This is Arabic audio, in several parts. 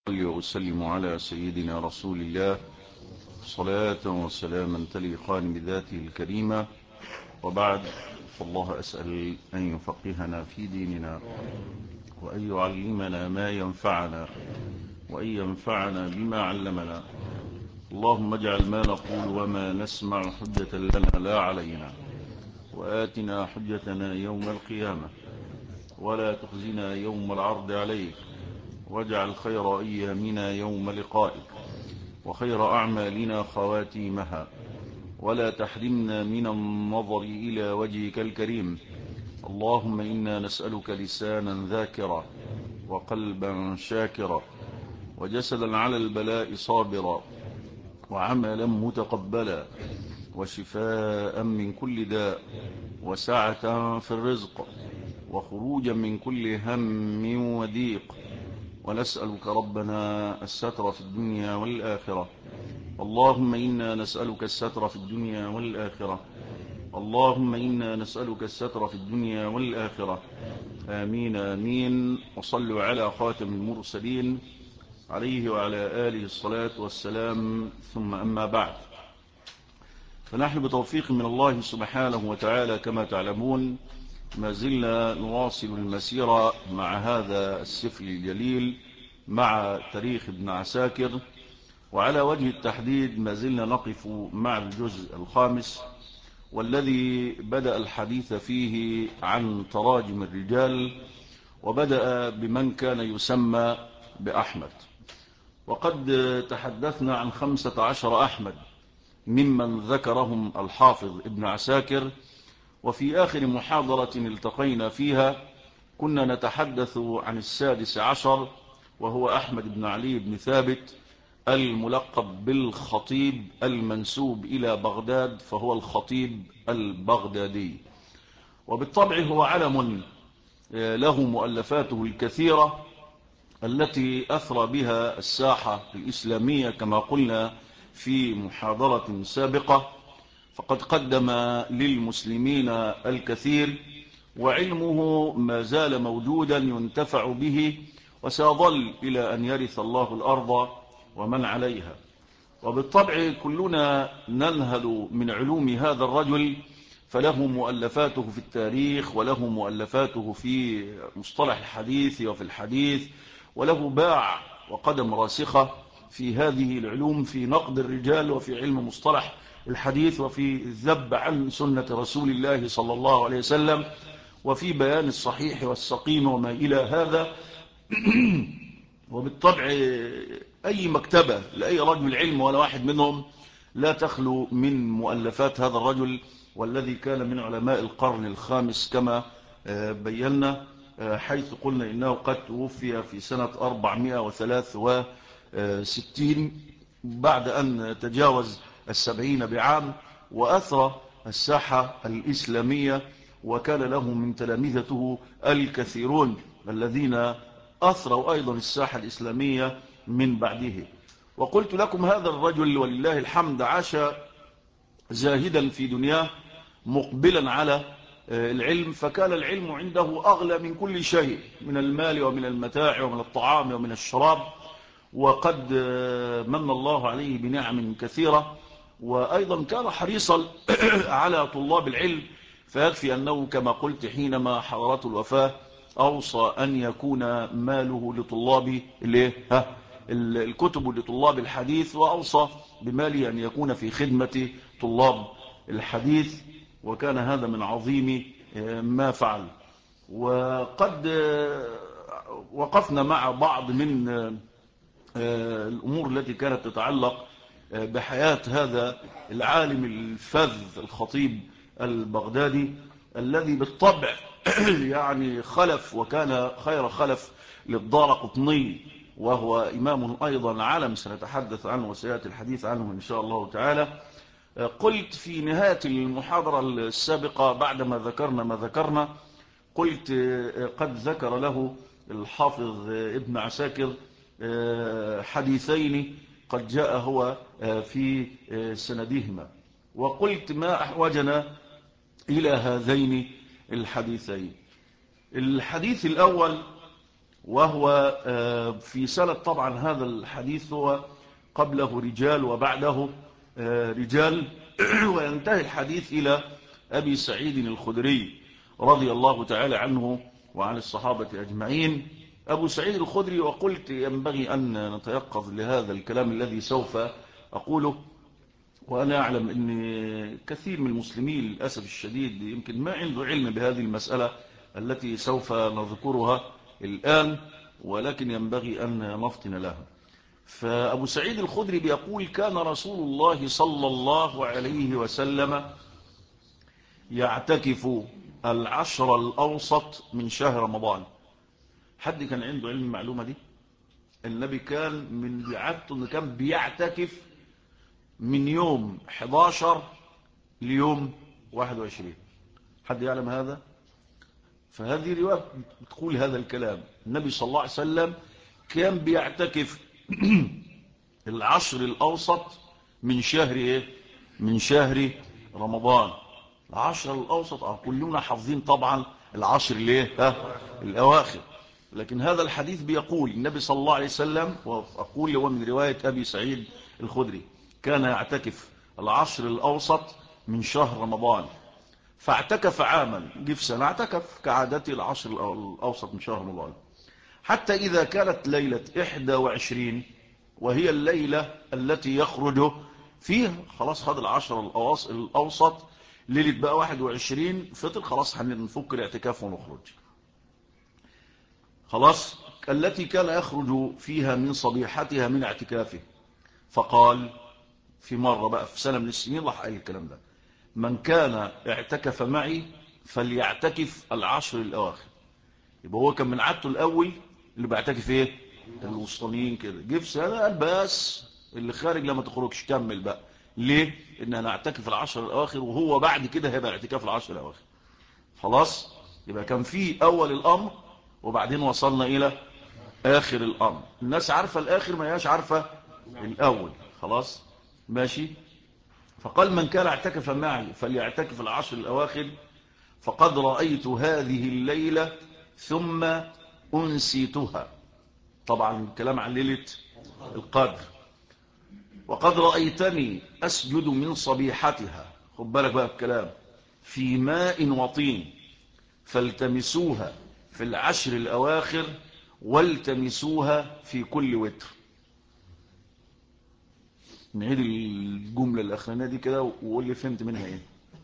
وسلم على سيدنا رسول الله صلاة وسلاما تليقان بذاته الكريمة، وبعد، فالله أسأل أن يفقهنا في ديننا وأن يعلمنا ما ينفعنا وأن ينفعنا بما علمنا. اللهم اجعل ما نقول وما نسمع حجة لنا لا علينا، وآتنا حجتنا يوم القيامة ولا تخزنا يوم العرض عليك، واجعل خير أيامنا يوم لقائك وخير أعمالنا خواتيمها، ولا تحرمنا من النظر إلى وجهك الكريم. اللهم إنا نسألك لسانا ذاكرا وقلبا شاكرا وجسدا على البلاء صابرا وعملا متقبلا وشفاء من كل داء وسعة في الرزق وخروجا من كل هم وضيق. ونسألك ربنا الستر في الدنيا والآخرة. اللهم إنا نسألك الستر في الدنيا والآخرة. اللهم إنا نسألك الستر في الدنيا والآخرة. آمين آمين. وصلوا على خاتم المرسلين عليه وعلى آله الصلاة والسلام، ثم أما بعد، فنحن بتوفيق من الله سبحانه وتعالى كما تعلمون ما زلنا نواصل المسيرة مع هذا السفر الجليل، مع تاريخ ابن عساكر، وعلى وجه التحديد ما زلنا نقف مع الجزء الخامس، والذي بدأ الحديث فيه عن تراجم الرجال، وبدأ بمن كان يسمى بأحمد. وقد تحدثنا عن 15 أحمد ممن ذكرهم الحافظ ابن عساكر، وفي آخر محاضرة التقينا فيها كنا نتحدث عن 16، وهو أحمد بن علي بن ثابت الملقب بالخطيب المنسوب إلى بغداد، فهو الخطيب البغدادي. وبالطبع هو علم له مؤلفاته الكثيرة التي أثرى بها الساحة الإسلامية كما قلنا في محاضرة سابقة. فقد قدم للمسلمين الكثير، وعلمه ما زال موجودا ينتفع به، وسيظل إلى أن يرث الله الأرض ومن عليها. وبالطبع كلنا ننهل من علوم هذا الرجل، فله مؤلفاته في التاريخ، وله مؤلفاته في مصطلح الحديث وفي الحديث، وله باع وقدم راسخة في هذه العلوم، في نقد الرجال وفي علم مصطلح الحديث وفي الذب عن سنة رسول الله صلى الله عليه وسلم وفي بيان الصحيح والسقيم وما إلى هذا. وبالطبع أي مكتبة لأي رجل علم ولا واحد منهم لا تخلو من مؤلفات هذا الرجل، والذي كان من علماء القرن الخامس كما بينا، حيث قلنا إنه قد توفي في سنة 463 بعد أن تجاوز 70 بعام، وأثرى الساحة الإسلامية، وكان له من تلامذته الكثيرون الذين أثروا أيضا الساحة الإسلامية من بعده. وقلت لكم هذا الرجل ولله الحمد عاش زاهدا في دنياه مقبلا على العلم، فكان العلم عنده أغلى من كل شيء، من المال ومن المتاع ومن الطعام ومن الشراب. وقد من الله عليه بنعم كثيرة، وأيضا كان حريصا على طلاب العلم، فيكفي أنه كما قلت حينما حضرته الوفاة أوصى أن يكون ماله لطلاب الكتب لطلاب الحديث، وأوصى بماله أن يكون في خدمة طلاب الحديث، وكان هذا من عظيم ما فعل. وقد وقفنا مع بعض من الأمور التي كانت تتعلق بحياة هذا العالم الفذ الخطيب البغدادي، الذي بالطبع يعني خلف، وكان خير خلف للدارقطني، وهو إمام أيضا علم سنتحدث عنه وسيأتي الحديث عنه إن شاء الله تعالى. قلت في نهاية المحاضرة السابقة بعدما ذكرنا ما ذكرنا، قلت قد ذكر له الحافظ ابن عساكر حديثين قد جاء هو في سندهما، وقلت ما أحوجنا إلى هذين الحديثين. الحديث الأول وهو في سنة طبعا هذا الحديث هو قبله رجال وبعده رجال وينتهي الحديث إلى أبي سعيد الخدري رضي الله تعالى عنه وعن الصحابة أجمعين. أبو سعيد الخدري، وقلت ينبغي أن نتيقظ لهذا الكلام الذي سوف أقوله، وأنا أعلم أن كثير من المسلمين للأسف الشديد يمكن ما عنده علم بهذه المسألة التي سوف نذكرها الآن، ولكن ينبغي أن نفطن لها. فأبو سعيد الخدري بيقول: كان رسول الله صلى الله عليه وسلم يعتكف العشر الأوسط من شهر رمضان. حد كان عنده علم المعلومة دي؟ النبي كان من عادته أنه كان بيعتكف من يوم 11 ليوم 21. حد يعلم هذا؟ فهذه رواية بتقول هذا الكلام. النبي صلى الله عليه وسلم كان بيعتكف العشر الأوسط من شهر إيه؟ من شهر رمضان. العشر الأوسط كلنا حافظين طبعا العشر الأواخر، لكن هذا الحديث بيقول النبي صلى الله عليه وسلم، وأقول له من رواية أبي سعيد الخدري، كان يعتكف العشر الأوسط من شهر رمضان. فاعتكف عاما، جه في سنة اعتكف كعادته العشر الأوسط من شهر رمضان، حتى إذا كانت ليلة 21 وهي الليلة التي يخرج فيها، خلاص هذا العشر الأوسط ليلة بقى 21 فطر، خلاص هنفك الاعتكاف ونخرج. خلاص التي كان يخرج فيها من صبيحتها من اعتكافه. فقال في مرة بقى في سنة من السنين راح قال الكلام ده: من كان اعتكف معي فليعتكف العشر الأواخر. يبقى هو كان من عادته الأول اللي بيعتكف ايه؟ الوسطانيين كده. جه في سنة قال بس اللي خارج لما تخرجش كمل بقى. ليه؟ ان انا اعتكف العشر الأواخر، وهو بعد كده هيبقى اعتكاف العشر الأواخر. خلاص يبقى كان في أول الأمر وبعدين وصلنا إلى آخر الأمر. الناس عارفة الآخر، ما هياش عارفة الأول. خلاص ماشي. فقال: من كان اعتكف معي فليعتكف العشر الأواخر، فقد رأيت هذه الليلة ثم أنسيتها. طبعا الكلام عن ليلة القدر. وقد رأيتني أسجد من صبيحتها، خد بالك بقى الكلام، في ماء وطين، فالتمسوها في العشر الأواخر والتمسوها في كل وتر. نعيد الجملة الأخرانية دي كده وقول لي فهمت منها ايه.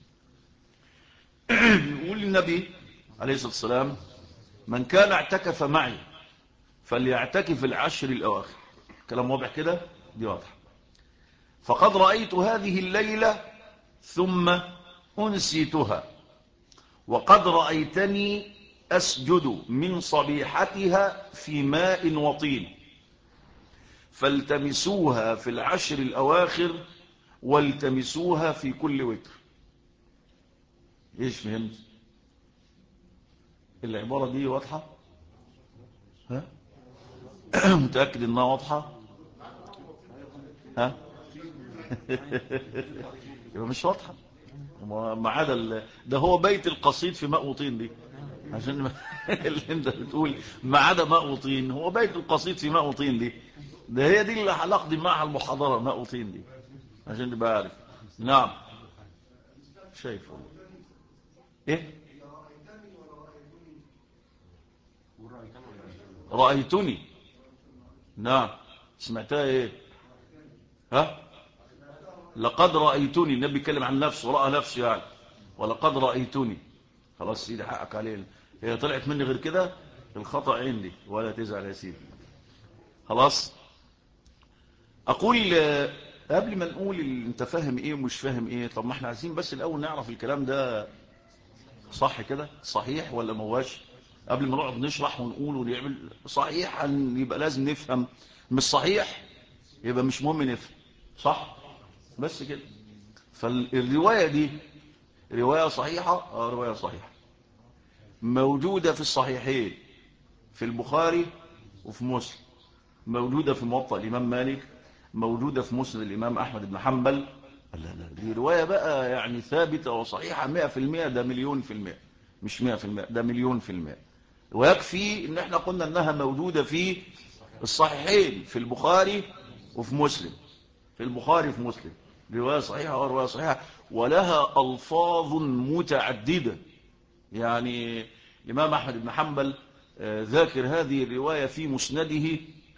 يقول النبي عليه الصلاة والسلام: من كان اعتكف معي فليعتكف العشر الأواخر. كلام واضح كده؟ دي واضح. فقد رأيت هذه الليلة ثم أنسيتها، وقد رأيتني أسجد من صبيحتها في ماء وطين، فالتمسوها في العشر الأواخر والتمسوها في كل وتر. ايش فهمت؟ العبارة دي واضحة؟ ها؟ متأكد انها واضحة؟ ها؟ يبقى مش واضحة. ما عدا ده هو بيت القصيد في ماء وطين دي، عشان اللي انت بتقول ما عدا ماء وطين، هو بيت القصيد في ماء وطين دي، ده هي دي اللي هنقضي معها المحاضرة، ماء وطين دي، عشان تبقى عارف. نعم شايفه ايه؟ رأيتني. نعم سمعتها ايه؟ ها؟ لقد رأيتني. النبي يتكلم عن نفسه ورأى نفسه يعني. ولقد رأيتني. خلاص سيدي حقك عليه، هي طلعت مني غير كده الخطأ عندي، ولا تزعل يا سيدي. خلاص اقول قبل ما نقول انت فاهم ايه ومش فاهم ايه، طب ما احنا عايزين بس الاول نعرف الكلام ده صح كده، صحيح ولا ما هوش، قبل ما نقعد نشرح ونقول ونعمل. صحيح يبقى لازم نفهم، مش صحيح يبقى مش مهم نفهم، صح؟ بس كده. فالرواية دي رواية صحيحة، رواية صحيحة موجودة في الصحيحين، في البخاري وفي مسلم، موجودة في موطأ الإمام مالك، موجودة في مسند الإمام أحمد بن حنبل. لا دي رواية بقى يعني ثابتة وصحيحة 100%، ده 1,000,000%، مش 100%، ده 1,000,000%. ويكفي ان احنا قلنا انها موجودة في الصحيحين، في البخاري وفي مسلم، في البخاري وفي مسلم، رواية صحيحة ورواية صحيحة، ولها ألفاظ متعددة. يعني الإمام أحمد بن حنبل ذاكر هذه الرواية في مسنده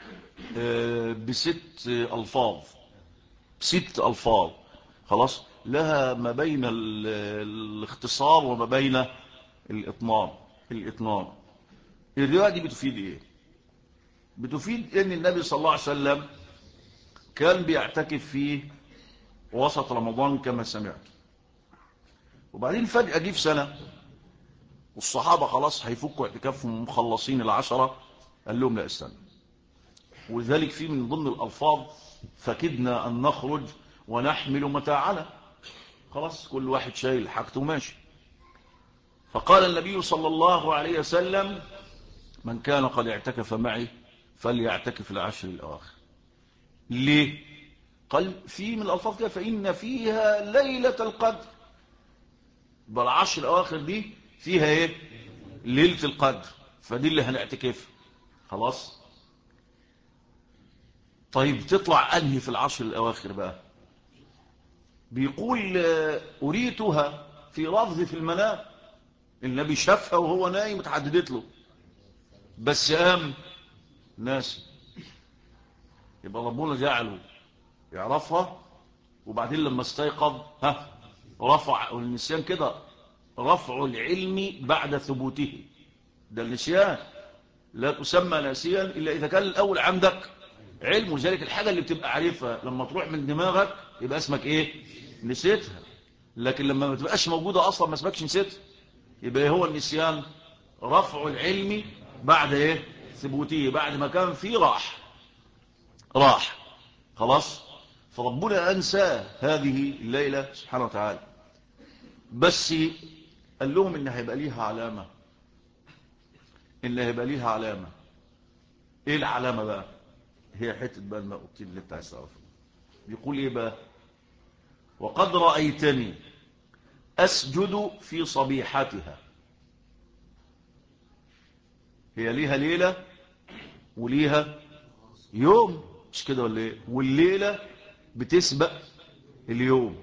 بست ألفاظ، ست ألفاظ. خلاص، لها ما بين الاختصار وما بين الإطناب. الرواية دي بتفيد إيه؟ بتفيد إن النبي صلى الله عليه وسلم كان بيعتكف في وسط رمضان كما سمعت، وبعدين فجأة جه في سنة والصحابة خلاص هيفكوا اعتكافهم مخلصين العشرة، قال لهم لا استنى. ولذلك في من ضمن الألفاظ فكدنا أن نخرج ونحمل متاعنا، خلاص كل واحد شايل حاجته ماشي. فقال النبي صلى الله عليه وسلم من كان قد اعتكف معي فليعتكف العشر الأواخر. ليه؟ قال في من الألفاظ كده فإن فيها ليلة القدر، بالعشر الأواخر دي فيها ايه؟ ليلة القدر، فدي اللي هنعتكف. خلاص. طيب تطلع أنهي في العشر الأواخر بقى؟ بيقول أريتها في لفظ في المنام، النبي شافها وهو نايم اتحددت له، بس قام ناس، يبقى ربنا جعله يعرفها، وبعدين لما استيقظ رفع النسيان كده، رفع العلم بعد ثبوته، ده النسيان لا تسمى ناسيا إلا إذا كان الأول عندك علم. وذلك الحاجة اللي بتبقى عارفها لما تروح من دماغك يبقى اسمك إيه؟ نسيتها. لكن لما ما تبقاش موجودة أصلا ما اسمكش نسيتها، يبقى هو النسيان رفع العلم بعد إيه؟ ثبوته، بعد ما كان فيه راح. خلاص. فربنا أنسى هذه الليلة سبحانه وتعالى، بس قال لهم إن هيبقى ليها علامة، إن هيبقى ليها علامة. إيه العلامة بقى؟ هي حتة بقى النقطتين اللي انت عايز تعرفها. بيقول إيه بقى؟ وقد رأيتني أسجد في صبيحتها. هي ليها ليلة وليها يوم، مش كده ولا ايه؟ والليلة بتسبق اليوم.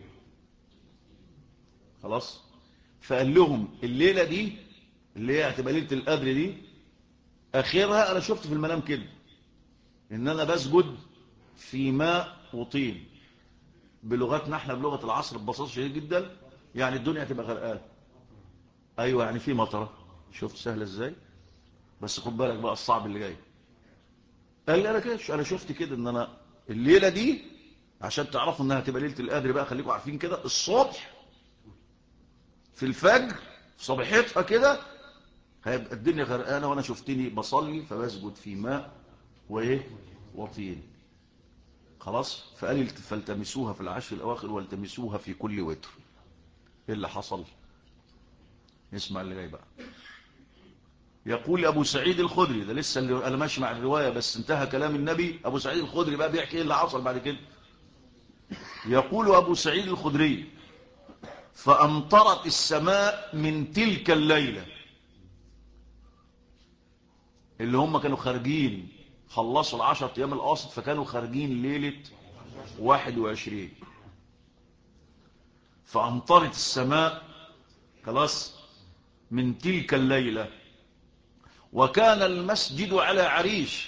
خلاص. فقال لهم الليلة دي اللي هي هتبقى ليلة القدر دي اخرها انا شفت في المنام كده ان انا بسجد في ماء وطين. بلغتنا احنا بلغة العصر ببساطة شديد جدا، يعني الدنيا هتبقى غرقانة. ايوه يعني في مطره. شفت سهله ازاي؟ بس خد بالك بقى الصعب اللي جاي. قال لي انا شفت كده ان انا الليله دي عشان تعرفوا انها هتبقى ليله القدر بقى، خليكم عارفين كده، الصبح في الفجر في صباحتها كده هيبقى الدنيا غرقانه، وانا شفتني بصلي فبسجد في ماء وايه وطين. خلاص. فقال لي فالتمسوها في العشر الاواخر والتمسوها في كل وتر. ايه اللي حصل؟ اسمع اللي جاي بقى. يقول أبو سعيد الخدري، ده لسه اللي أنا ماشي مع الرواية بس انتهى كلام النبي. أبو سعيد الخدري بقى بيحكي إيه اللي حصل بعد كده. يقول أبو سعيد الخدري فأمطرت السماء من تلك الليلة، اللي هم كانوا خارجين خلصوا العشر أيام الأواسط، فكانوا خارجين ليلة 21. فأمطرت السماء خلاص من تلك الليلة، وكان المسجد على عريش.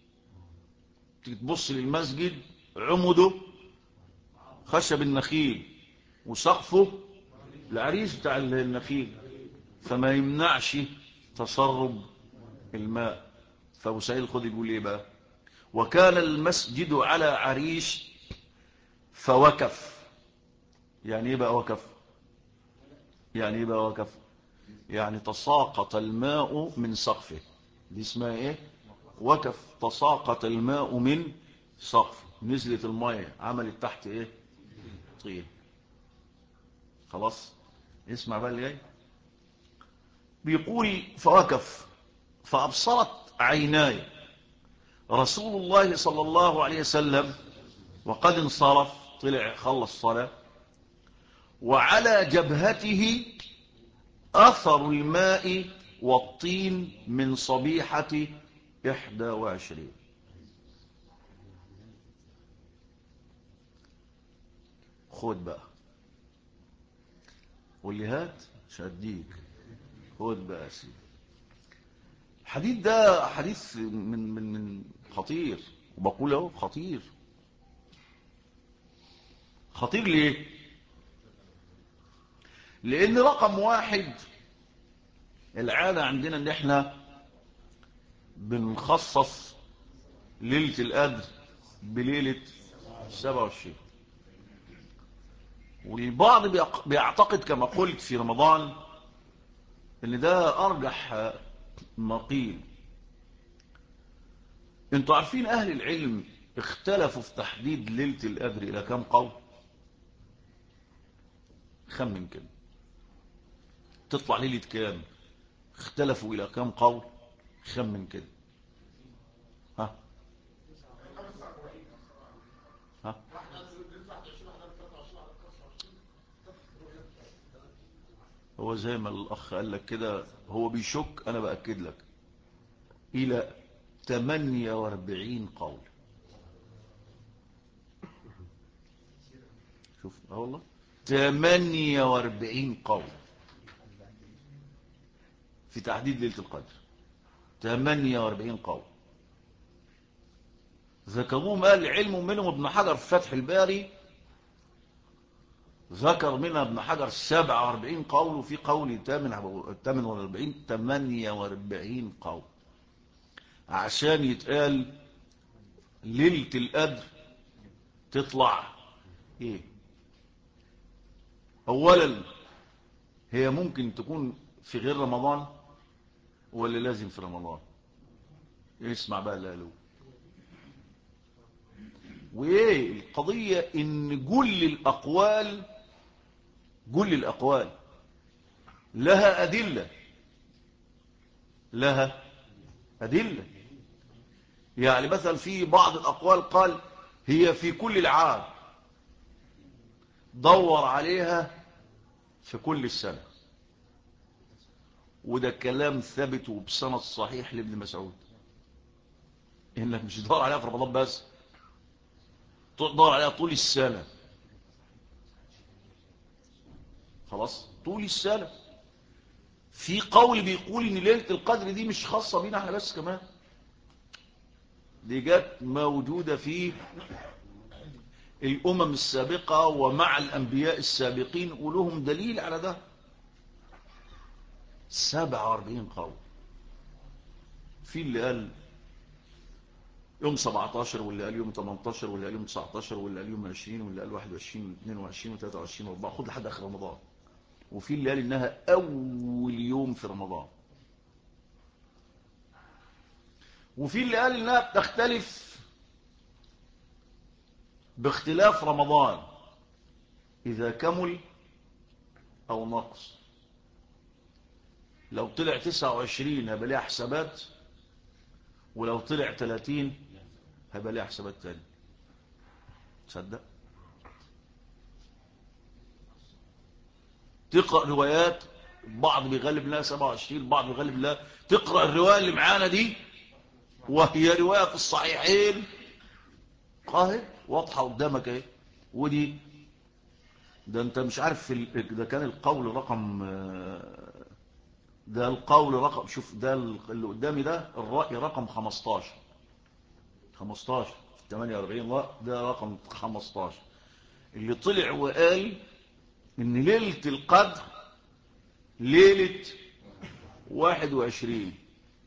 تبص للمسجد عمده خشب النخيل وسقفه العريش بتاع النخيل، فما يمنعش تسرب الماء. فأبو سعيد الخدري يقول ايه بقى؟ وكان المسجد على عريش فوكف. يعني ايه بقى وكف؟ يعني ايه بقى وكف؟ يعني تساقط الماء من سقفه. دي اسمها ايه؟ وكف. تساقط الماء من سقف، نزلت المية عملت تحت ايه؟ طين. خلاص. اسمع بقى اللي جاي. بيقول فوكف فأبصرت عيناي رسول الله صلى الله عليه وسلم وقد انصرف، طلع خلص صلاة، وعلى جبهته أثر الماء والطين من صبيحة 21. خد بقى، واللي هات مش هديك. خد بقى يا سيدي، الحديث ده حديث من خطير، وبقول اهو خطير. خطير ليه؟ لان رقم واحد، العادة عندنا ان احنا بنخصص ليلة القدر بليلة 27، والبعض بيعتقد كما قلت في رمضان ان ده ارجح ما قيل. انتوا عارفين اهل العلم اختلفوا في تحديد ليلة القدر الى كم قول؟ خمن كده، تطلع ليلة كام؟ اختلفوا الى كم قول؟ خمن كده. ها ها هو زي ما الاخ قال لك كده، هو بيشك، انا باكد لك الى 48 قول. شوف والله 48 قول في تحديد ليلة القدر. 48 قول ذكروهم اهل العلم، ومنهم ابن حجر في فتح الباري ذكر منها ابن حجر 47 قول، وفي قول 48 قول، عشان يتقال ليلة القدر تطلع ايه. اولا هي ممكن تكون في غير رمضان ولا لازم في رمضان؟ اسمع بقى اللي قالوه. وايه القضية؟ ان كل الاقوال لها ادلة، لها ادلة. يعني مثلا في بعض الاقوال قال هي في كل العام، دور عليها في كل السنة، وده كلام ثابت وبسند صحيح لابن مسعود، انك مش تدور عليها في رمضان بس، تدور عليها طول السنة. خلاص طول السنة. في قول بيقول ان ليلة القدر دي مش خاصة بينا احنا بس، كمان دي جت موجودة في الامم السابقة ومع الانبياء السابقين، ولهم دليل على ده. 47 قول. في اللي قال يوم 17، واللي قال يوم 18، واللي قال يوم 19، واللي قال يوم 20، واللي قال 21 و22 و23 و24، خد لحد اخر رمضان. وفي اللي قال انها اول يوم في رمضان. وفي اللي قال انها بتختلف باختلاف رمضان، اذا كمل او نقص. لو طلع 29 هيبقى ليها حسابات، ولو طلع 30 هيبقى ليها حسابات تاني. تصدق؟ تقرأ روايات، بعض بيغلب لها 27، بعض بيغلب لها. تقرأ الرواية اللي معانا دي وهي رواية في الصحيحين قاهر واضحة قدامك اهي. ودي ده انت مش عارف ده كان القول رقم، ده القول رقم، شوف ده اللي قدامي ده الرأي رقم 15 48 رأي، ده رقم 15 اللي طلع وقال ان ليلة القدر ليلة 21.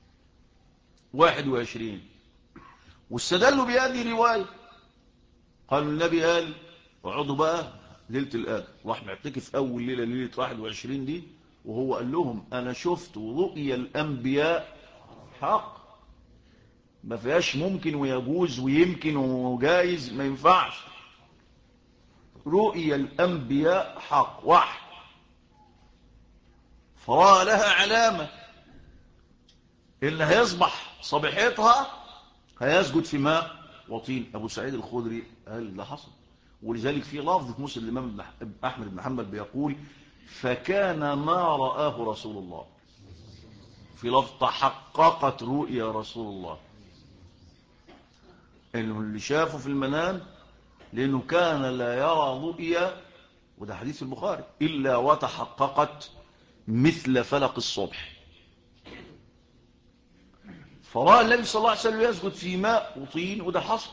واستدلوا بهذه رواية، قالوا النبي قال اقعدوا بقى ليلة القدر، راح معتكف اول ليلة ليلة 21 دي، وهو قال لهم انا شفت رؤيا الانبياء حق، ما فيهاش ممكن ويجوز ويمكن وجايز، ما ينفعش. رؤيا الانبياء حق وحي، فرأى لها علامة، اللي هيصبح صبيحتها هيسجد في ماء وطين. ابو سعيد الخدري قال ده حصل، ولذلك في لفظ في مسلم الامام احمد بن حنبل بيقول فكان ما رآه رسول الله. في لفظ تحققت رؤيا رسول الله، اللي شافه في المنام، لأنه كان لا يرى رؤيا، وده حديث البخاري، إلا وتحققت مثل فلق الصبح. فرأى النبي صلى الله عليه وسلم يسجد في ماء وطين، وده حصل،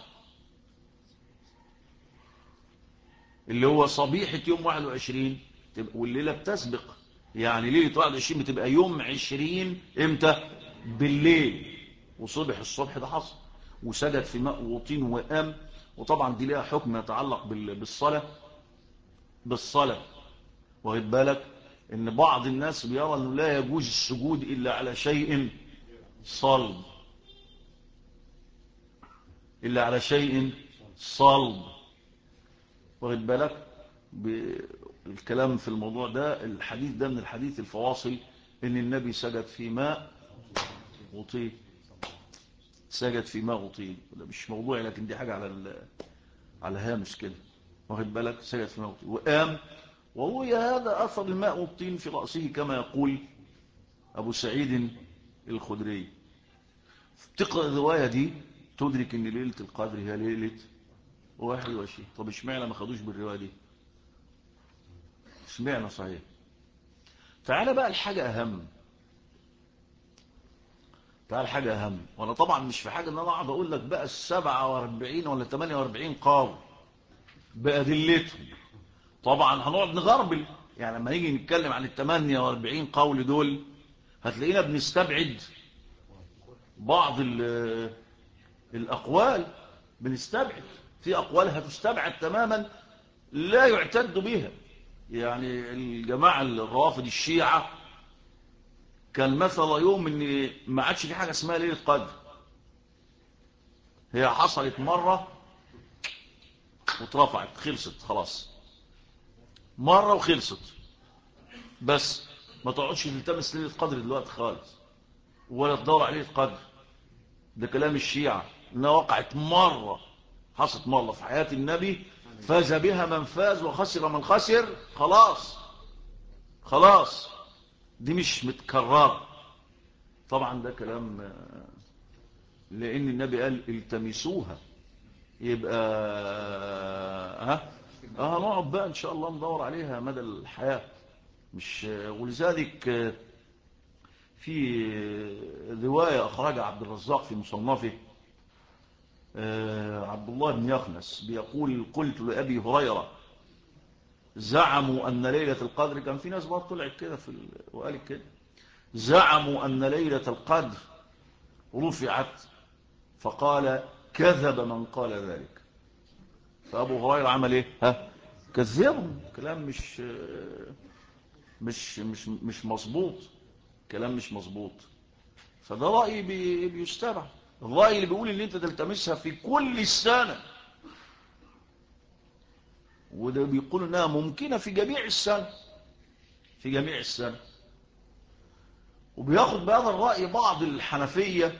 اللي هو صبيحة يوم 21، والليلة بتسبق، يعني ليلة 21 بتبقى يوم 20 امتى؟ بالليل، وصبح الصبح ده حصل، وسجد في ماء وطين وقام. وطبعا دي لها حكم يتعلق بالصلاة. واخد بالك ان بعض الناس بيرى انه لا يجوز السجود الا على شيء صلب، الا على شيء صلب. واخد بالك الكلام في الموضوع ده، الحديث ده من الحديث الفواصل، ان النبي سجد في ماء وطين، سجد في ماء وطين. ده مش موضوعي، لكن دي حاجة على هامش كده. واخد بالك سجد في ماء وطين وقام. وروي هذا أثر الماء والطين في رأسه كما يقول أبو سعيد الخدري. تقرأ الرواية دي تدرك ان ليلة القدر هي ليلة 21. طب اشمعنى ما خدوش بالرواية دي؟ اشمعنى؟ صحيح. تعال بقى الحاجة أهم، وانا طبعا مش في حاجة ان انا اقعد اقول لك بقى 47 ولا 48 قول بأدلتهم. طبعا هنقعد نغربل، يعني لما نيجي نتكلم عن 48 قول دول هتلاقينا بنستبعد بعض الأقوال، بنستبعد في أقوال هتستبعد تماما لا يعتد بها. يعني الجماعة الروافض الشيعة كان مثل يوم ان ما عادش في حاجة اسمها ليلة قدر، هي حصلت مرة واترفعت، خلصت خلاص، مرة وخلصت، بس ما تقعدش تلتمس ليلة قدر دلوقتي خالص، ولا تدور على ليلة قدر. ده كلام الشيعة، انها وقعت مرة، حصلت مرة في حياة النبي، فاز بها من فاز وخسر من خسر، خلاص دي مش متكررة. طبعا ده كلام، لان النبي قال التمسوها، يبقى هنقعد بقى ان شاء الله ندور عليها مدى الحياة. مش ولذلك في رواية اخرجها عبد الرزاق في مصنفه، عبد الله بن يخنس بيقول قلت لأبي هريرة زعموا أن ليلة القدر، كان في ناس بقى طلعت كده وقالت كده، زعموا أن ليلة القدر رفعت، فقال كذب من قال ذلك. فأبو هريرة عمل ايه؟ كذبهم، كلام مش مظبوط، كلام مش مظبوط. فده رأي بيستبع. الرأي اللي بيقول ان انت تلتمسها في كل السنة، وده بيقول انها ممكنة في جميع السنة، في جميع السنة. وبياخد بهذا الرأي بعض الحنفية،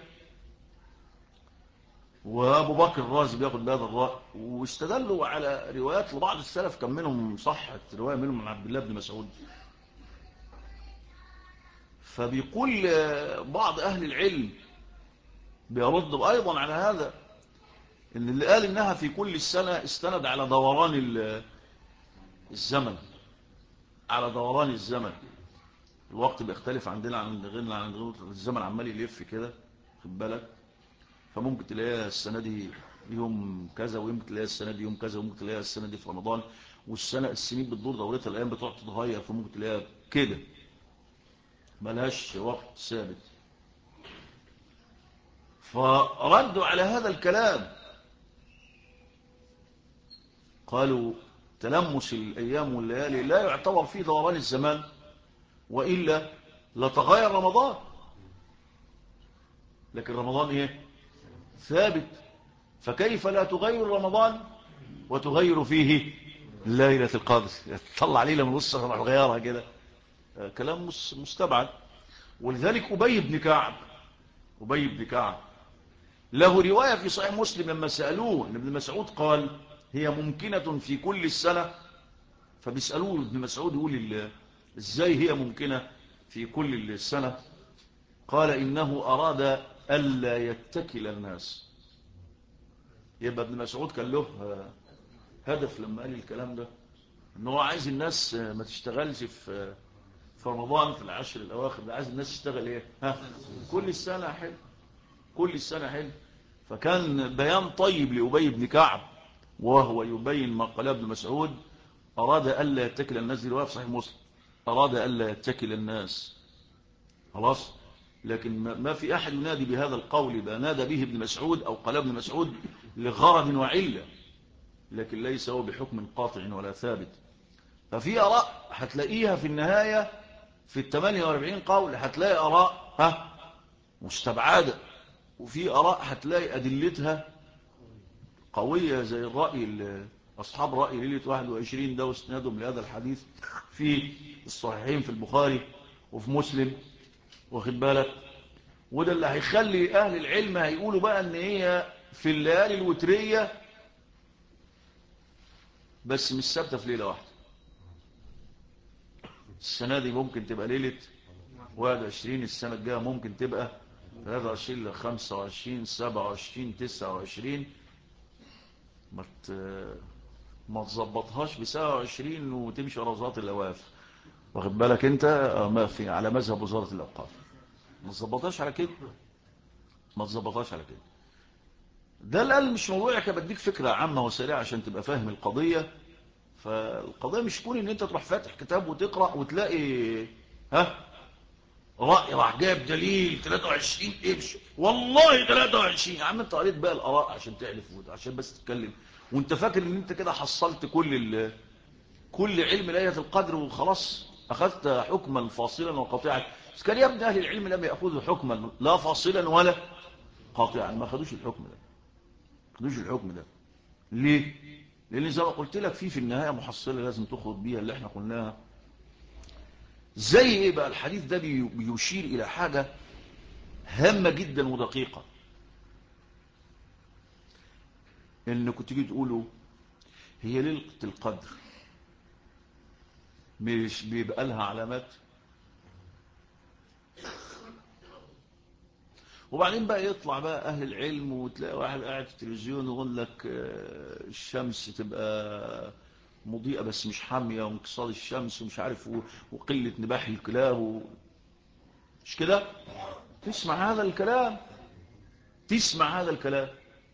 وابو بكر الرازي بياخد بهذا الرأي، واستدلوا على روايات لبعض السلف، كان منهم صحت رواية منهم عن عبد الله بن مسعود. فبيقول بعض اهل العلم بيرد ايضا على هذا، ان اللي قال انها في كل السنة استند على دوران الزمن، على دوران الزمن. الوقت بيختلف عندنا عن غيرنا، عن غيرنا الزمن عمال يلف كده، خد بالك. فممكن تلاقيها السنة دي يوم كذا، ويمكن تلاقيها السنة دي يوم كذا، وممكن تلاقيها السنة دي في رمضان، السنين بتدور دورتها، الأيام بتقعد تتغير، فممكن تلاقيها كده ملهاش وقت ثابت. فردوا على هذا الكلام، قالوا تلمس الأيام والليالي لا يعتبر فيه دوران الزمان، وإلا لتغير رمضان، لكن رمضان ايه؟ ثابت. فكيف لا تغير رمضان وتغير فيه ليلة القدر؟ تطلع ليلة من نص راح تغيرها كده، كلام مستبعد. ولذلك أبي بن كعب له رواية في صحيح مسلم لما سألوه، ابن مسعود قال هي ممكنة في كل السنة، فبيسألوه ابن مسعود يقول ازاي هي ممكنة في كل السنة؟ قال إنه أراد ألا يتكل الناس. يبقى ابن مسعود كان له هدف لما قال الكلام ده، إنه هو عايز الناس ما تشتغلش في رمضان في العشر الأواخر، ده عايز الناس تشتغل إيه؟ كل السنة حلو، كل السنة حلو. فكان بيان طيب لأبي بن كعب وهو يبين ما قال ابن مسعود: أراد ألا يتكل الناس. دي رواية في صحيح مسلم، أراد ألا يتكل الناس. خلاص. لكن ما في أحد ينادي بهذا القول، يبقى نادى به ابن مسعود أو قال ابن مسعود لغرض وعلة، لكن ليس هو بحكم قاطع ولا ثابت. ففي آراء هتلاقيها في النهاية في 48 قول، هتلاقي آراء مستبعدة، وفي آراء هتلاقي أدلتها قوية، زي أصحاب رأي ليلة 21 ده واستنادهم لهذا الحديث في الصحيحين في البخاري وفي مسلم، واخد بالك. وده اللي هيخلي أهل العلم هيقولوا بقى إن هي في الليالي الوترية، بس مش ثابتة في ليلة واحدة. السنة دي ممكن تبقى ليلة 21، السنة الجاية ممكن تبقى 23 ل 25 27 29. ما تظبطهاش ب 27 وتمشي ورا وزارة الأوقاف، واخد بالك انت، ما في على مذهب وزارة الأوقاف. ما تظبطهاش على كده، ما تظبطهاش على كده. ده الآن مش موضوعك، بديك فكرة عامة وسريعة عشان تبقى فاهم القضية. فالقضية مش تكون ان انت تروح فاتح كتاب وتقرأ وتلاقي رأي راح جايب دليل 23 قرش والله 23. يا عم انت قريت بقى الآراء عشان تعرف، عشان بس تتكلم وانت فاكر ان انت كده حصلت كل علم ليلة القدر وخلاص اخذت حكما فاصلا وقاطعا. بس كان يا ابن اهل العلم لم ياخذوا حكما لا فاصلا ولا قاطعا، ما اخذوش الحكم ده، ما اخذوش الحكم ده. ليه؟ لان زي ما قلت لك في النهايه محصله لازم تخرج بيها اللي احنا قلناها. زي ايه بقى؟ الحديث ده بيشير الى حاجه هامه جدا ودقيقه. انكم تيجي تقولوا هي ليله القدر مش بيبقى لها علامات؟ وبعدين بقى يطلع بقى اهل العلم وتلاقي واحد قاعد في التلفزيون ويقول لك الشمس تبقى مضيئة بس مش حامية، وانكسار الشمس ومش عارف وقلة نباح الكلاب مش كده؟ تسمع هذا الكلام، تسمع هذا الكلام.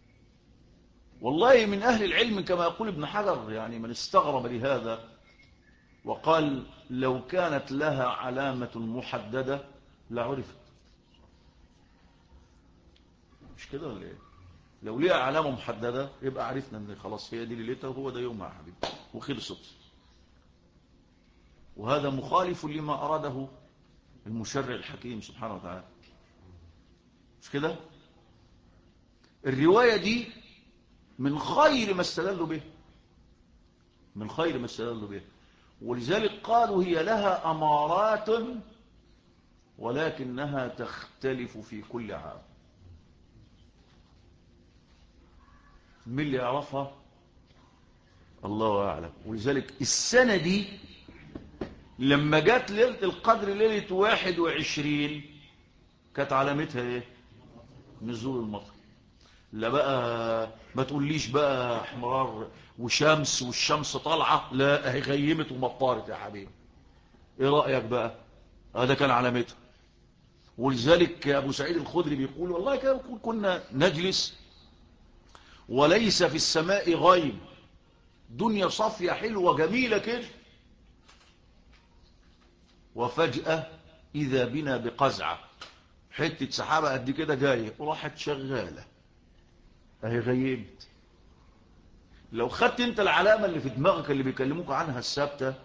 والله من أهل العلم كما يقول ابن حجر، يعني من استغرب لهذا وقال لو كانت لها علامة محددة لعرفت. مش كده ولا ايه؟ لو ليها علامة محددة يبقى عرفنا ان خلاص هي دي ليلتها وهو ده يومها يا حبيبي وخلصت. وهذا مخالف لما أراده المشرع الحكيم سبحانه وتعالى. مش كده؟ الرواية دي من خير ما استدلوا به، من خير ما استدلوا به. ولذلك قالوا هي لها أمارات ولكنها تختلف في كل عام. من اللي يعرفها؟ الله أعلم. ولذلك السنة دي لما جات ليلة القدر ليلة 21 كانت علامتها ايه؟ نزول المطر. لا بقى ما تقوليش بقى احمرار وشمس والشمس طالعة، لا هي غيمت ومطرت يا حبيبي. ايه رأيك بقى؟ هذا كان علامتها. ولذلك ابو سعيد الخدري بيقول والله كنا نجلس وليس في السماء غيم، دنيا صافية حلوة جميلة كده، وفجأة إذا بنا بقزعة، حتة سحابة قد كده جاية وراحت شغالة اهي غيمت. لو خدت انت العلامة اللي في دماغك اللي بيكلموك عنها الثابتة،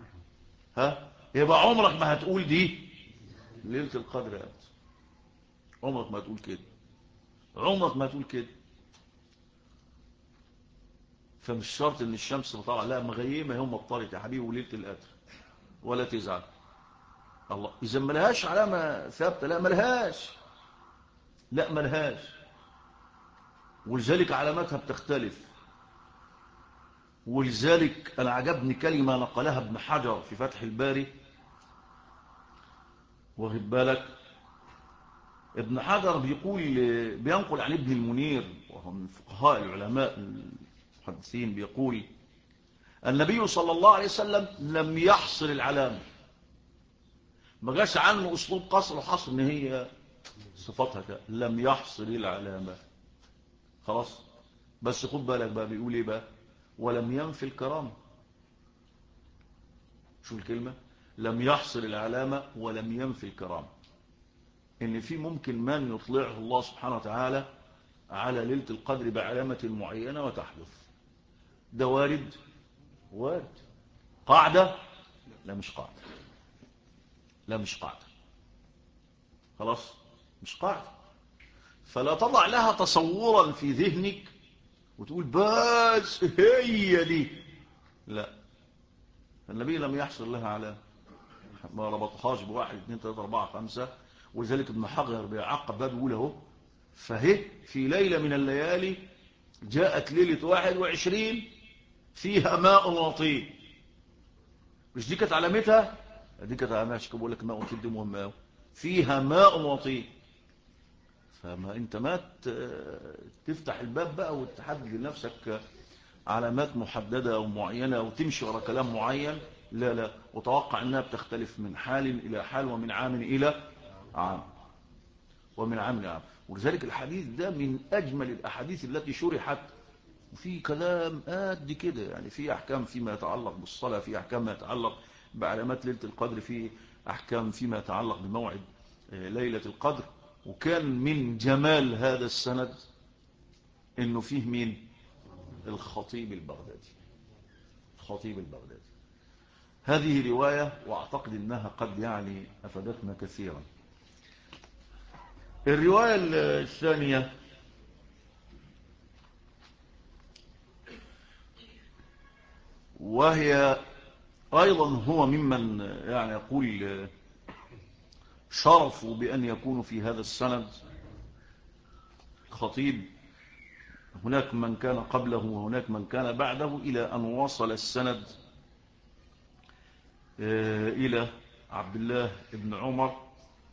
يبقى عمرك ما هتقول دي ليلة القدر يا أبت. عمرك ما هتقول كده، عمرك ما هتقول كده. فمش شرط ان الشمس طالعه، لا مغيمه يوم مطرت يا حبيبي وليله القدر، ولا تزعل. الله اذا ما لهاش علامه ثابته، لا ما لهاش، لا ما لهاش. ولذلك علاماتها بتختلف. ولذلك انا عجبني كلمه نقلها ابن حجر في فتح الباري، واخد بالك، ابن حجر بينقل عن ابن المنير وهو من فقهاء العلماء المحدثين، بيقول النبي صلى الله عليه وسلم لم يحصر العلامة، ما جاش عنه أسلوب قصر وحصر إن هي صفاتها كده، لم يحصر العلامة خلاص. بس خد بالك بقى بيقول إيه بقى، ولم ينفي الكرامة. شو الكلمة؟ لم يحصر العلامة ولم ينفي الكرامة، إن في ممكن من يطلعه الله سبحانه وتعالى على ليلة القدر بعلامة معينة وتحدث، ده وارد. وارد. قاعدة؟ لا مش قاعدة. لا مش قاعدة. خلاص مش قاعدة. فلا تضع لها تصورا في ذهنك وتقول بس هي دي، لا. النبي لم يحصل لها علامة، ما ربطهاش بواحد اثنين ثلاثة أربعة خمسة. ولذلك ابن حجر بيعقب باب يقول اهو، فهي في ليلة من الليالي جاءت ليلة 21 فيها ماء وطين. مش دي كانت علامتها؟ دي كانت علامتها. عشان بقول لك ماء وطين دي مهمة قوي، فيها ماء وطين. فما انت ما تفتح الباب بقى وتحدد لنفسك علامات محددة أو معينة أو تمشي ورا كلام معين، لا لا، وتوقع أنها بتختلف من حال إلى حال ومن عام إلى عام ومن عام إلى عام. ولذلك الحديث ده من أجمل الأحاديث التي شرحت، وفي كلام قد كده يعني، في أحكام فيما يتعلق بالصلاة، في أحكام ما يتعلق بعلامات ليلة القدر، في أحكام فيما يتعلق بموعد ليلة القدر. وكان من جمال هذا السند إنه فيه مين؟ الخطيب البغدادي. الخطيب البغدادي. هذه رواية وأعتقد أنها قد يعني أفادتنا كثيرا. الرواية الثانية وهي أيضا هو ممن يعني يقول شرفوا بأن يكونوا في هذا السند خطيب. هناك من كان قبله وهناك من كان بعده، إلى أن وصل السند إلى عبد الله بن عمر،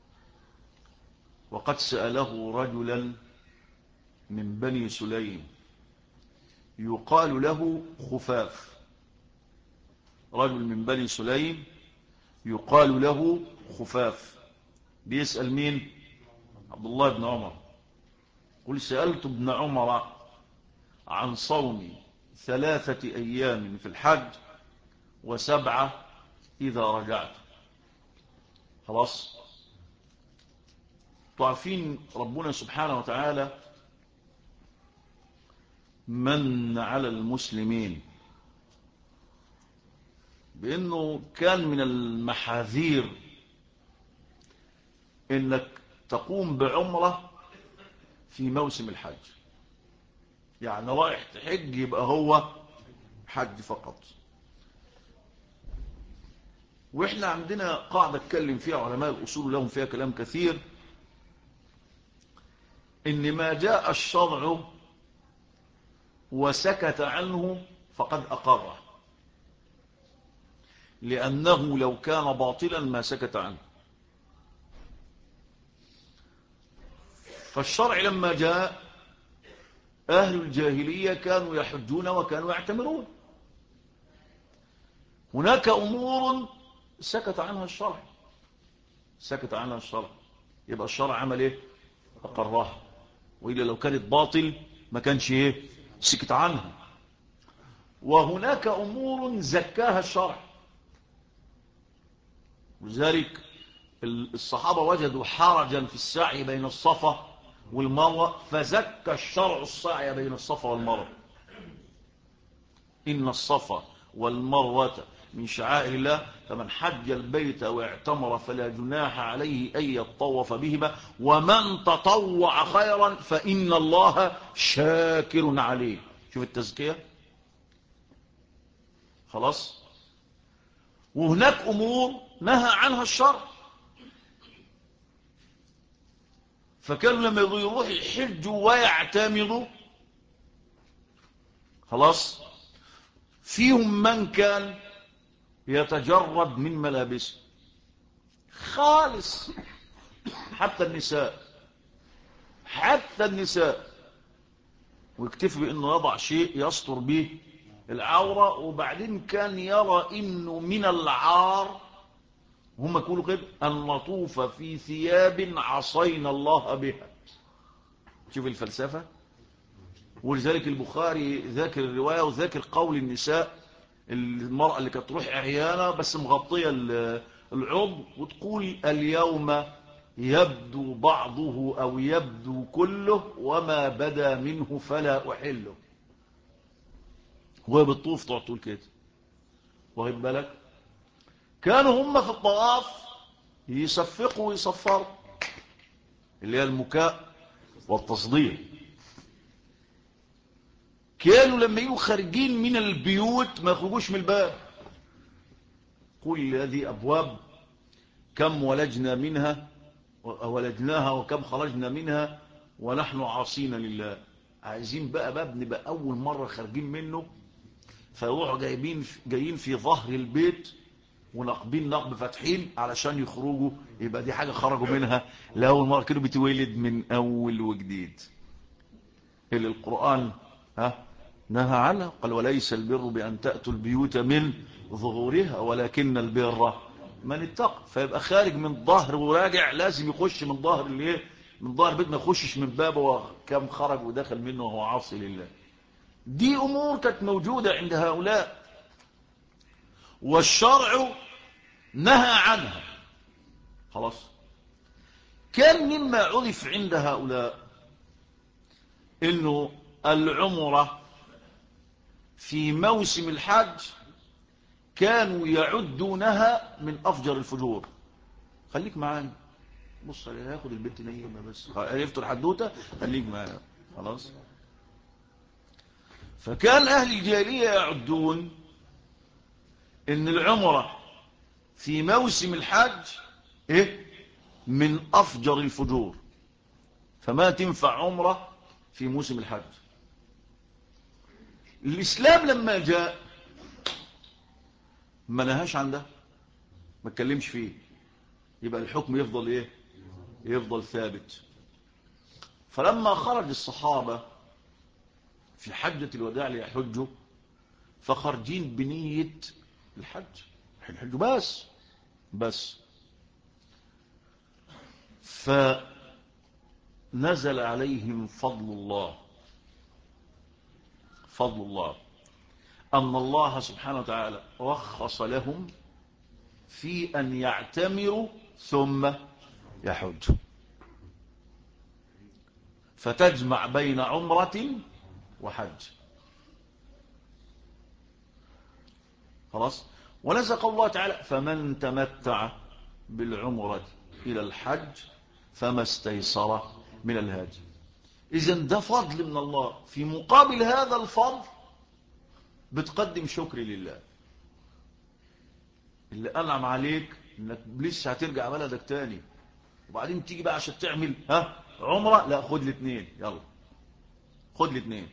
وقد سأله رجلا من بني سليم يقال له خفاف. رجل من بني سليم يقال له خفاف بيسأل مين؟ عبد الله بن عمر. قل سألت ابن عمر عن صوم 3 أيام في الحج و7 إذا رجعت. خلاص. تعرفين ربنا سبحانه وتعالى من على المسلمين بأنه كان من المحاذير إنك تقوم بعمرة في موسم الحج. يعني رايح تحج يبقى هو حج فقط. وإحنا عندنا قاعدة اتكلم فيها علماء الأصول لهم فيها كلام كثير، إن ما جاء الشرع وسكت عنه فقد أقره، لأنه لو كان باطلا ما سكت عنه. فالشرع لما جاء أهل الجاهلية كانوا يحجون وكانوا يعتمرون. هناك أمور سكت عنها الشرع، سكت عنها الشرع، يبقى الشرع عمل إيه؟ أقرها. وإلا لو كانت باطل ما كانش إيه؟ سكت عنها. وهناك أمور زكاها الشرع. لذلك الصحابة وجدوا حرجا في السعي بين الصفا والمروة فزكى الشرع السعي بين الصفا والمروة. إن الصفا والمروة من شعائر الله، فمن حج البيت واعتمر فلا جناح عليه أن يطوف بهما، ومن تطوع خيرا فإن الله شاكر عليه. شوف التزكية. خلاص. وهناك أمور نهى عنها الشرع، فكانوا لما يروح الحج ويعتمروا خلاص فيهم من كان يتجرد من ملابسه خالص، حتى النساء حتى النساء، ويكتفي بأنه يضع شيء يستر به العورة. وبعدين كان يرى إنه من العار، هم يقولوا كده، أن نطوف في ثياب عصينا الله بها. شوف الفلسفة. ولذلك البخاري ذاكر الرواية وذاكر قول النساء، المرأة اللي كانت تروح عيانة بس مغطية العضو، وتقول اليوم يبدو بعضه أو يبدو كله وما بدا منه فلا أحله. وهي بالطوف تقعد تقول كده. واخد بالك؟ كانوا هم في الطواف يصفقوا ويصفروا، اللي هي المكاء والتصدير. كانوا لما يجوا خارجين من البيوت ما يخرجوش من الباب. قل هذه أبواب كم ولجنا منها ولجناها وكم خرجنا منها ونحن عاصين لله. عايزين بقى باب نبقى أول مرة خارجين منه، فيروحوا جايين في ظهر البيت ونقبين نقب فاتحين علشان يخرجوا، يبقى دي حاجة خرجوا منها لأول مرة، كانوا بتولد من أول وجديد. اللي القرآن نهى عنها، قال وليس البر بأن تأتوا البيوت من ظهورها ولكن البر من اتقى. فيبقى خارج من ظهر وراجع لازم يخش من ظهر الايه، من ظهر البيت، ما يخشش من بابه كم خرج ودخل منه وهو عاصي لله. دي أمور كانت موجودة عند هؤلاء والشرع نهى عنها. خلاص. كان مما عرف عند هؤلاء انه العمرة في موسم الحج كانوا يعدونها من افجر الفجور. خليك معايا، بص هياخد البنت نيمة بس عرفتوا الحدوته، خليك معايا. خلاص. فكان اهل الجاهلية يعدون ان العمرة في موسم الحج من افجر الفجور، فما تنفع عمرة في موسم الحج. الاسلام لما جاء ما نهاش عن ده، ما اتكلمش فيه، يبقى الحكم يفضل يفضل ثابت. فلما خرج الصحابة في حجة الوداع ليحجوا، فخرجين بنية الحج بس فنزل عليهم فضل الله أن الله سبحانه وتعالى رخص لهم في أن يعتمروا ثم يحجوا، فتجمع بين عمرة وحج. خلاص. ونزل قول الله تعالى فمن تمتع بالعمرة إلى الحج فما استيسر من الهدي. إذن ده فضل من الله. في مقابل هذا الفضل بتقدم شكر لله اللي أنعم عليك إنك لسه هترجع بلدك تاني، وبعدين تيجي بقى عشان تعمل عمرة، لا خد الاثنين، يلا خد الاثنين.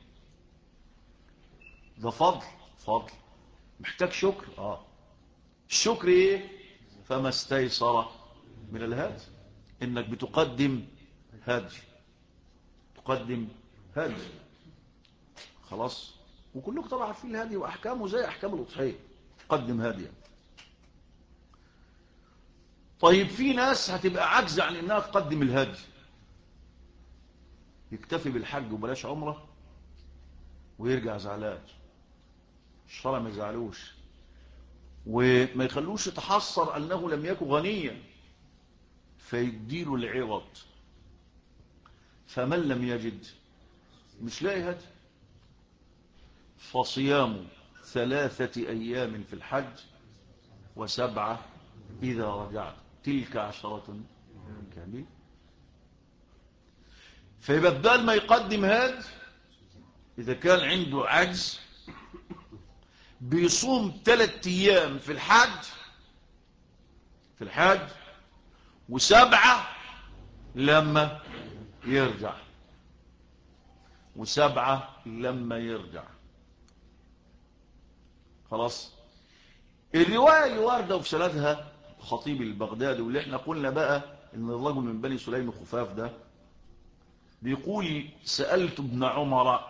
ده فضل محتاج شكر. الشكر ايه؟ فما استيسر من الهدي، انك بتقدم هدي، خلاص. وكلكم طبعا عارفين الهدي واحكامه زي احكام الاضحيه، قدم هديا. طيب في ناس هتبقى عاجزه عن انها تقدم الهدي، يكتفي بالحج وبلاش عمره ويرجع زعلان. الشرع ما يزعلوش وما يخلوش يتحسر انه لم يكن غنيا، فيديله العوض. فمن لم يجد مش لاقي هدي، فصيام 3 أيام في الحج و7 إذا رجعت تلك 10 كاملة. فيبقى بدل ما يقدم هاد، إذا كان عنده عجز بيصوم 3 أيام في الحج و7 لما يرجع. خلاص. الرواية اللي واردة في سندها الخطيب البغدادي، واللي احنا قلنا بقى ان الرجل من بني سليم خفاف ده بيقول سألت ابن عمر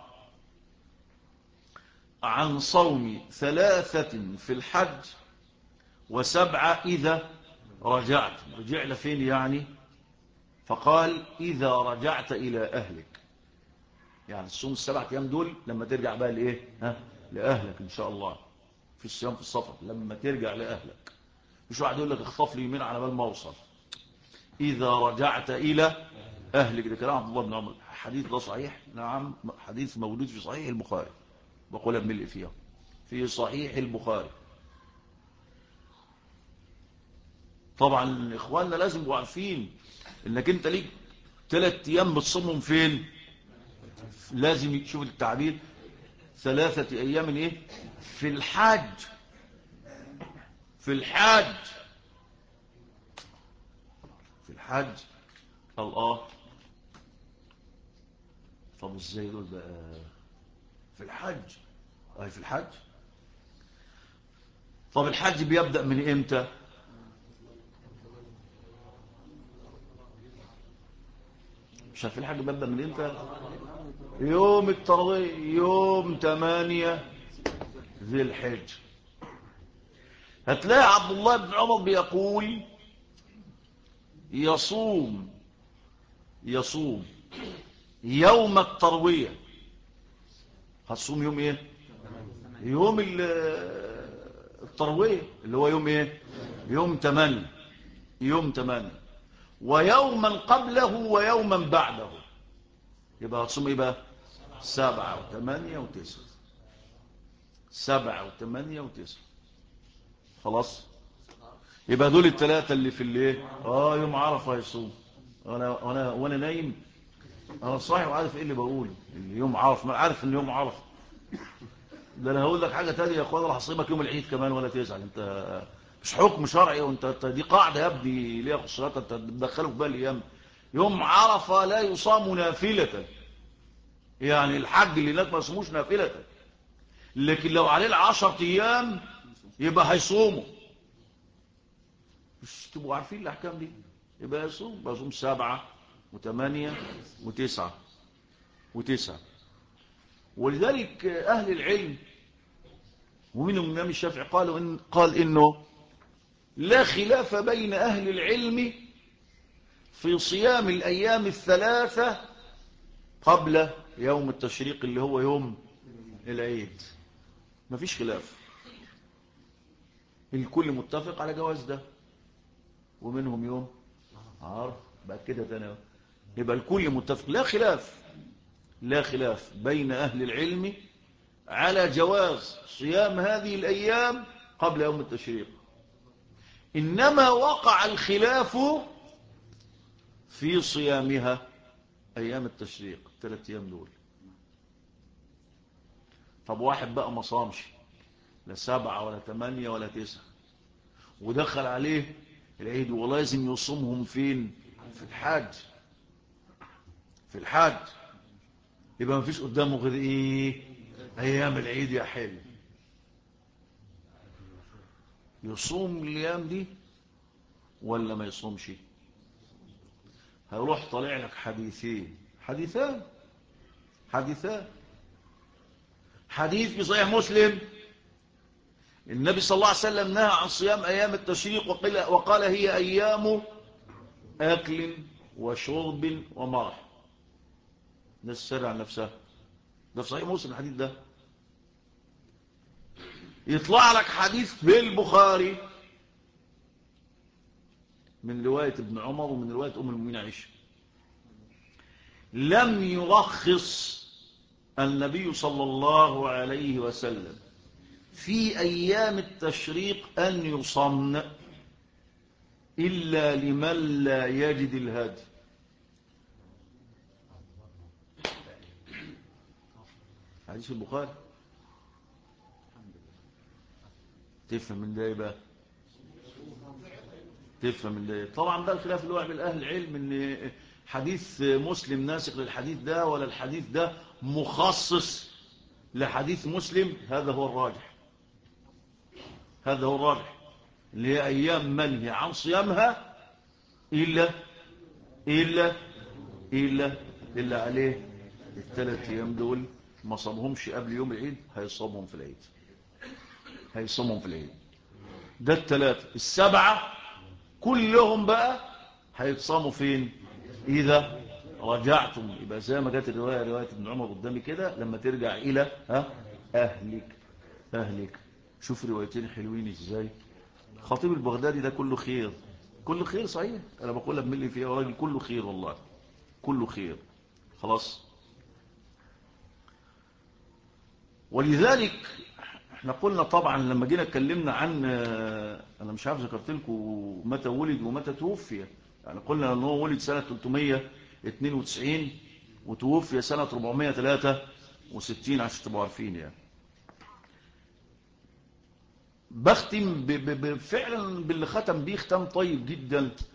عن صوم 3 في الحج و7 إذا رجعت. رجعنا فين يعني؟ فقال إذا رجعت إلى أهلك، يعني الصوم 7 أيام دول لما ترجع بقى لإيه؟ لأهلك إن شاء الله. في الصيام في السفر لما ترجع لأهلك، مش واحد يقول لك اخطف لي يمين على بال ما اوصل. إذا رجعت إلى أهلك. ده كلام عبد الله بن عمر. حديث ده صحيح؟ نعم، حديث موجود في صحيح البخاري، بقولها بملء فيها، في صحيح البخاري. طبعا إخواننا لازم يبقوا عارفين إنك أنت ليك 3 أيام بتصومهم فين. لازم تشوف التعبير 3 أيام إيه؟ في الحج. في الحج، في الحج. الله، طب ازاي دول بقى في الحج؟ اي في الحج. طب الحج بيبدأ من امتى؟ مش عارف الحج بيبدأ من امتى؟ يوم التروية، يوم 8 ذي الحج. هتلاقي عبد الله بن عمر بيقول يصوم يوم التروية. هتصوم يوم ايه؟ يوم التروية اللي هو يوم ايه؟ يوم 8. يوم 8 ويوما قبله ويوما بعده. يبقى هتصوم ايه بقى؟ 7 و8 و9. 7 و8 و9. خلاص. يبقى دول ال3 اللي في الايه. يوم عرفه هيصوم. وانا نايم، انا صاحي وعارف ايه اللي بقوله. يوم عرفه، ما عارف ان يوم عرفه. ده انا هقول لك حاجه تانية يا اخوان، راح اصيبك يوم العيد كمان ولا تزعل انت. مش حكم شرعي، وانت دي قاعده يا ابني ليها خصوصيات انت بتدخله في بالي ايام. يوم عرفه لا يصام نافله، يعني الحج اللي هناك ما يصوموش نافله، لكن لو عليه 10 ايام يبقى هيصوموا. مش تبقوا عارفين الاحكام دي؟ يبقى يصوم 7 و8 و9. ولذلك اهل العلم ومنهم الامام الشافعي قال انه لا خلاف بين اهل العلم في صيام الايام ال3 قبل يوم التشريق اللي هو يوم العيد. ما فيش خلاف، الكل متفق على جواز ده. ومنهم يوم عارف بقى كده تاني، يبقى الكل متفق. لا خلاف بين أهل العلم على جواز صيام هذه الأيام قبل يوم التشريق. إنما وقع الخلاف في صيامها أيام التشريق 3 أيام دول. طب واحد بقى ما صامش لا 7 ولا 8 ولا 9، ودخل عليه العيد ولازم يصومهم فين؟ في الحج. في الحج يبقى ما فيش قدامه غير ايه؟ ايام العيد يا حلو. يصوم الايام دي ولا ما يصومش؟ هيروح طالع لك حديثان. حديث في صحيح مسلم، النبي صلى الله عليه وسلم نهى عن صيام ايام التشريق وقال هي ايام اكل وشرب ومرح. الناس تسرع عن نفسها. ده في صحيح مسلم الحديث ده. يطلع لك حديث في البخاري من رواية ابن عمر ومن رواية أم المؤمنين عائشة، لم يرخص النبي صلى الله عليه وسلم في أيام التشريق أن يصمن إلا لمن لا يجد الهدي. حديث البخاري. تفهم من ده بقى؟ تفهم من ده. طبعا ده الخلاف اللي هو بين اهل العلم، ان حديث مسلم ناسخ للحديث ده ولا الحديث ده مخصص لحديث مسلم. هذا هو الراجح اللي هي ايام منهي عن صيامها الا الا الا اللي عليه الثلاث أيام دول ما صامهمش قبل يوم العيد هيصومهم في العيد، هيصومهم في العيد. ده الثلاثة. السبعة كلهم بقى هيتصاموا فين؟ إذا رجعتم. يبقى زي ما جت الرواية، رواية ابن عمر قدامي كده، لما ترجع إلى أهلك. شوف روايتين حلوين إزاي. خطيب البغدادي ده كله خير، كله خير صحيح، أنا بقولها بملي فيها وراجل كله خير والله، كله خير. خلاص. ولذلك احنا قلنا طبعا لما جينا اتكلمنا عن، انا مش عارف ذكرت لكم متى ولد ومتى توفي. يعني قلنا ان هو ولد سنة 392 وتوفي سنة 463 عشان تبقوا عارفين. يعني بختم فعلا باللي ختم بيه ختام طيب جدا.